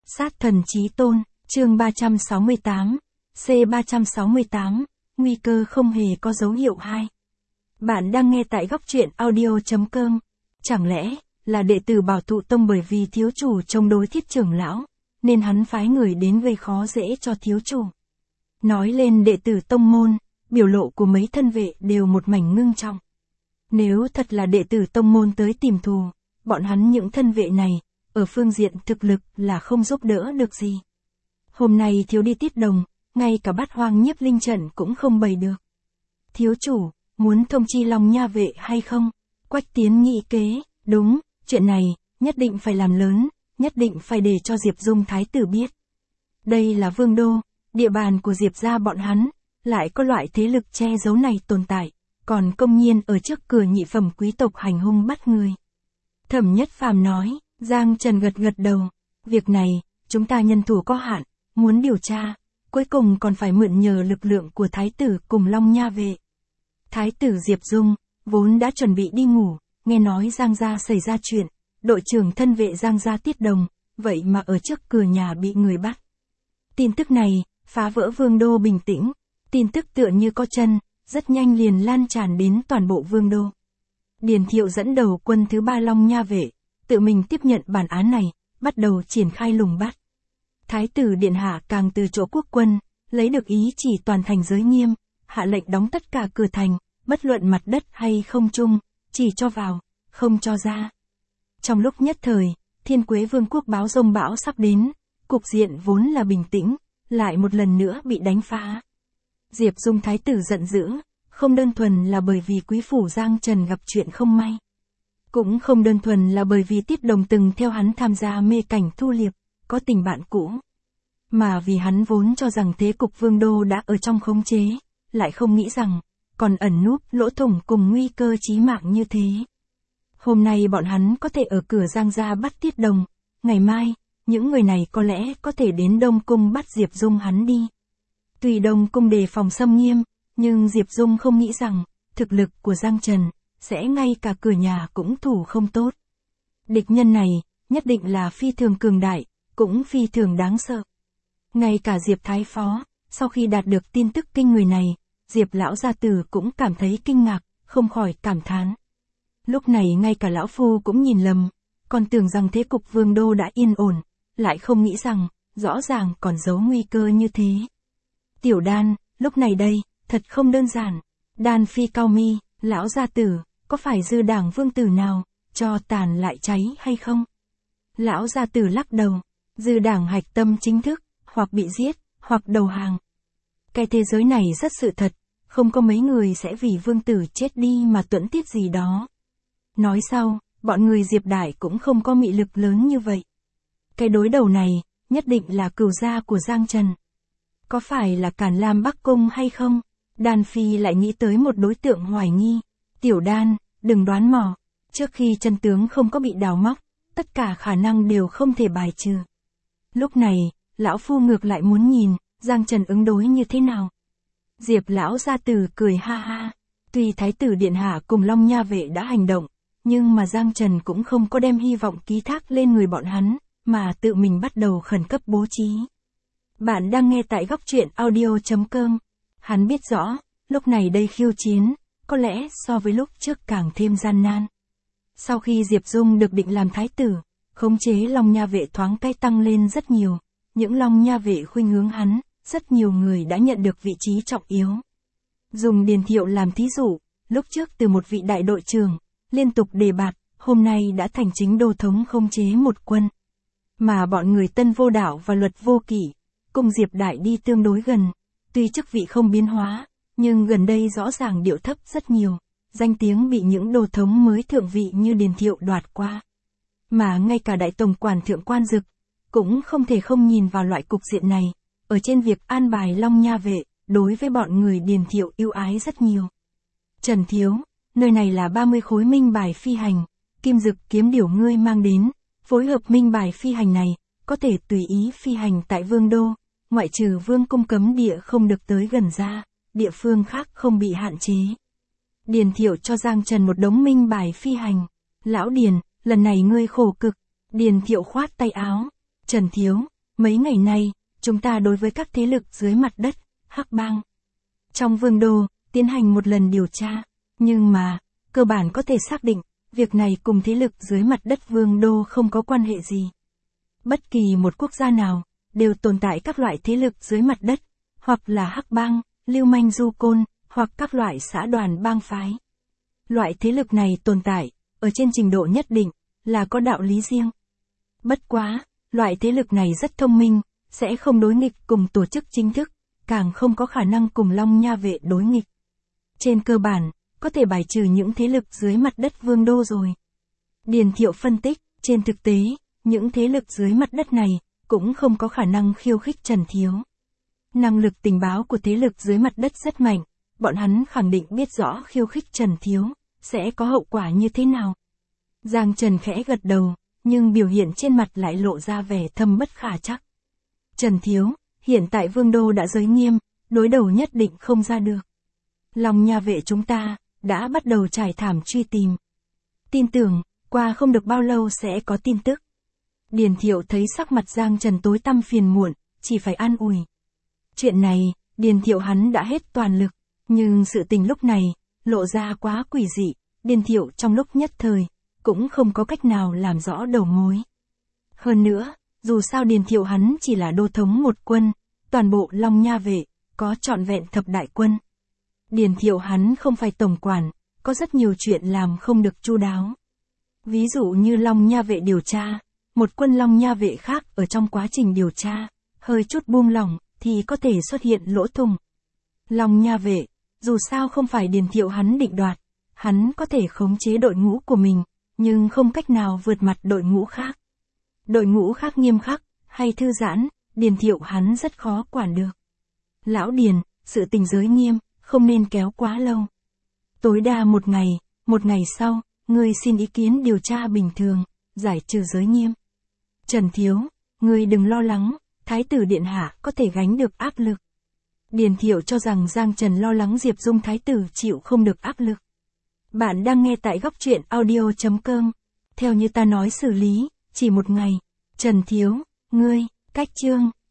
Sát thần chí tôn, chương 368, C368, nguy cơ không hề có dấu hiệu 2. Bạn đang nghe tại góc truyện audio.com. Chẳng lẽ, là đệ tử Bảo Thụ Tông bởi vì thiếu chủ chống đối Thiết trưởng lão, nên hắn phái người đến gây khó dễ cho thiếu chủ. Nói lên đệ tử tông môn, biểu lộ của mấy thân vệ đều một mảnh ngưng trọng. Nếu thật là đệ tử tông môn tới tìm thù, bọn hắn những thân vệ này, ở phương diện thực lực là không giúp đỡ được gì. Hôm nay thiếu đi Tiết Đồng, ngay cả Bát Hoang Nhiếp Linh trận cũng không bày được. Thiếu chủ, muốn thông chi Long Nha vệ hay không? Quách Tiến nghĩ kế, đúng, chuyện này, nhất định phải làm lớn, nhất định phải để cho Diệp Dung thái tử biết. Đây là vương đô, địa bàn của Diệp gia bọn hắn, lại có loại thế lực che giấu này tồn tại, còn công nhiên ở trước cửa nhị phẩm quý tộc hành hung bắt người. Thẩm Nhất Phàm nói, Giang Trần gật gật đầu, việc này, chúng ta nhân thủ có hạn, muốn điều tra, cuối cùng còn phải mượn nhờ lực lượng của thái tử cùng Long Nha vệ. Thái tử Diệp Dung, vốn đã chuẩn bị đi ngủ, nghe nói Giang gia xảy ra chuyện, đội trưởng thân vệ Giang gia Tiết Đồng, vậy mà ở trước cửa nhà bị người bắt. Tin tức này, phá vỡ vương đô bình tĩnh, tin tức tựa như có chân, rất nhanh liền lan tràn đến toàn bộ vương đô. Điền Thiệu dẫn đầu quân thứ 3 Long Nha vệ, tự mình tiếp nhận bản án này, bắt đầu triển khai lùng bắt. Thái tử Điện Hạ càng từ chỗ quốc quân, lấy được ý chỉ toàn thành giới nghiêm, hạ lệnh đóng tất cả cửa thành, bất luận mặt đất hay không trung, chỉ cho vào, không cho ra. Trong lúc nhất thời, Thiên Quế Vương quốc báo rông bão sắp đến, cục diện vốn là bình tĩnh, lại một lần nữa bị đánh phá. Diệp Dung thái tử giận dữ, không đơn thuần là bởi vì quý phủ Giang Trần gặp chuyện không may. Cũng không đơn thuần là bởi vì Tiết Đồng từng theo hắn tham gia mê cảnh thu liệp, có tình bạn cũ. Mà vì hắn vốn cho rằng thế cục vương đô đã ở trong khống chế, lại không nghĩ rằng, còn ẩn núp lỗ thủng cùng nguy cơ chí mạng như thế. Hôm nay bọn hắn có thể ở cửa Giang gia bắt Tiết Đồng, ngày mai, những người này có lẽ có thể đến Đông Cung bắt Diệp Dung hắn đi. Tùy Đông Cung đề phòng xâm nghiêm, nhưng Diệp Dung không nghĩ rằng, thực lực của Giang Trần, sẽ ngay cả cửa nhà cũng thủ không tốt. Địch nhân này, nhất định là phi thường cường đại, cũng phi thường đáng sợ. Ngay cả Diệp Thái Phó, sau khi đạt được tin tức kinh người này, Diệp Lão gia tử cũng cảm thấy kinh ngạc, không khỏi cảm thán. Lúc này ngay cả Lão Phu cũng nhìn lầm, còn tưởng rằng thế cục vương đô đã yên ổn, lại không nghĩ rằng, rõ ràng còn giấu nguy cơ như thế. Tiểu Đan, lúc này đây, thật không đơn giản. Đan Phi cao mi, Lão gia tử, có phải dư đảng vương tử nào, cho tàn lại cháy hay không? Lão gia tử lắc đầu, dư đảng hạch tâm chính thức, hoặc bị giết, hoặc đầu hàng. Cái thế giới này rất sự thật, không có mấy người sẽ vì vương tử chết đi mà tuẫn tiết gì đó. Nói sau, bọn người Diệp Đại cũng không có mị lực lớn như vậy. Cái đối đầu này, nhất định là cừu gia của Giang Trần. Có phải là Càn Lam Bắc Cung hay không? Đan Phi lại nghĩ tới một đối tượng hoài nghi. Tiểu Đan, đừng đoán mò. Trước khi chân tướng không có bị đào móc, tất cả khả năng đều không thể bài trừ. Lúc này, Lão Phu ngược lại muốn nhìn, Giang Trần ứng đối như thế nào. Diệp Lão gia tử cười ha ha. Tuy Thái tử Điện Hạ cùng Long Nha vệ đã hành động, nhưng mà Giang Trần cũng không có đem hy vọng ký thác lên người bọn hắn, mà tự mình bắt đầu khẩn cấp bố trí. Bạn đang nghe tại góc truyện audio.com. Hắn biết rõ, lúc này đây khiêu chiến, có lẽ so với lúc trước càng thêm gian nan. Sau khi Diệp Dung được định làm thái tử, khống chế Long Nha vệ thoáng cái tăng lên rất nhiều. Những Long Nha vệ khuynh hướng hắn, rất nhiều người đã nhận được vị trí trọng yếu. Dùng Điền Thiệu làm thí dụ, lúc trước từ một vị đại đội trưởng, liên tục đề bạt, hôm nay đã thành chính đô thống khống chế một quân. Mà bọn người Tân Vô Đạo và Luật Vô Kỷ, cùng Diệp Đại đi tương đối gần, tuy chức vị không biến hóa, nhưng gần đây rõ ràng điệu thấp rất nhiều, danh tiếng bị những đô thống mới thượng vị như Điền Thiệu đoạt qua. Mà ngay cả đại tổng quản Thượng Quan Dực, cũng không thể không nhìn vào loại cục diện này, ở trên việc an bài Long Nha vệ, đối với bọn người Điền Thiệu ưu ái rất nhiều. Trần Thiếu, nơi này là 30 khối minh bài phi hành, Kim Dực kiếm điểu ngươi mang đến, phối hợp minh bài phi hành này, có thể tùy ý phi hành tại vương đô, ngoại trừ vương cung cấm địa không được tới gần ra, địa phương khác không bị hạn chế. Điền Thiệu cho Giang Trần một đống minh bài phi hành. Lão Điền, lần này ngươi khổ cực. Điền Thiệu khoát tay áo. Trần Thiếu, Mấy ngày nay, chúng ta đối với các thế lực dưới mặt đất, Hắc Bang trong Vương đô, tiến hành một lần điều tra. Nhưng mà, cơ bản có thể xác định, việc này cùng thế lực dưới mặt đất Vương đô không có quan hệ gì. Bất kỳ một quốc gia nào, đều tồn tại các loại thế lực dưới mặt đất, hoặc là Hắc Bang, lưu manh du côn, hoặc các loại xã đoàn bang phái. Loại thế lực này tồn tại, ở trên trình độ nhất định, là có đạo lý riêng. Bất quá, loại thế lực này rất thông minh, sẽ không đối nghịch cùng tổ chức chính thức, càng không có khả năng cùng Long Nha Vệ đối nghịch. Trên cơ bản, có thể bài trừ những thế lực dưới mặt đất Vương đô rồi. Điền Thiệu phân tích, trên thực tế, những thế lực dưới mặt đất này, cũng không có khả năng khiêu khích Trần Thiếu. Năng lực tình báo của thế lực dưới mặt đất rất mạnh, bọn hắn khẳng định biết rõ khiêu khích Trần Thiếu, sẽ có hậu quả như thế nào. Giang Trần khẽ gật đầu, nhưng biểu hiện trên mặt lại lộ ra vẻ thâm bất khả chắc. Trần Thiếu, hiện tại Vương đô đã giới nghiêm, đối đầu nhất định không ra được. Long Nha Vệ chúng ta, đã bắt đầu trải thảm truy tìm. Tin tưởng, qua không được bao lâu sẽ có tin tức. Điền Thiệu thấy sắc mặt Giang Trần tối tăm phiền muộn, chỉ phải an ủi. Chuyện này, Điền Thiệu hắn đã hết toàn lực, nhưng sự tình lúc này, lộ ra quá quỷ dị, Điền Thiệu trong lúc nhất thời, cũng không có cách nào làm rõ đầu mối. Hơn nữa, dù sao Điền Thiệu hắn chỉ là đô thống một quân, toàn bộ Long Nha Vệ, có trọn vẹn thập đại quân. Điền Thiệu hắn không phải tổng quản, có rất nhiều chuyện làm không được chu đáo. Ví dụ như Long Nha Vệ điều tra, một quân Long Nha Vệ khác ở trong quá trình điều tra, hơi chút buông lỏng, thì có thể xuất hiện lỗ thủng. Long Nha Vệ, dù sao không phải Điền Thiệu hắn định đoạt, hắn có thể khống chế đội ngũ của mình, nhưng không cách nào vượt mặt đội ngũ khác. Đội ngũ khác nghiêm khắc, hay thư giãn, Điền Thiệu hắn rất khó quản được. Lão Điền, sự tình giới nghiêm, không nên kéo quá lâu. Tối đa một ngày sau, ngươi xin ý kiến điều tra bình thường, giải trừ giới nghiêm. Trần Thiếu, ngươi đừng lo lắng, Thái tử Điện Hạ có thể gánh được áp lực. Điền Thiệu cho rằng Giang Trần lo lắng Diệp Dung Thái tử chịu không được áp lực. Bạn đang nghe tại góc truyện audio.com. Theo như ta nói xử lý, chỉ một ngày. Trần Thiếu, ngươi, cách chương.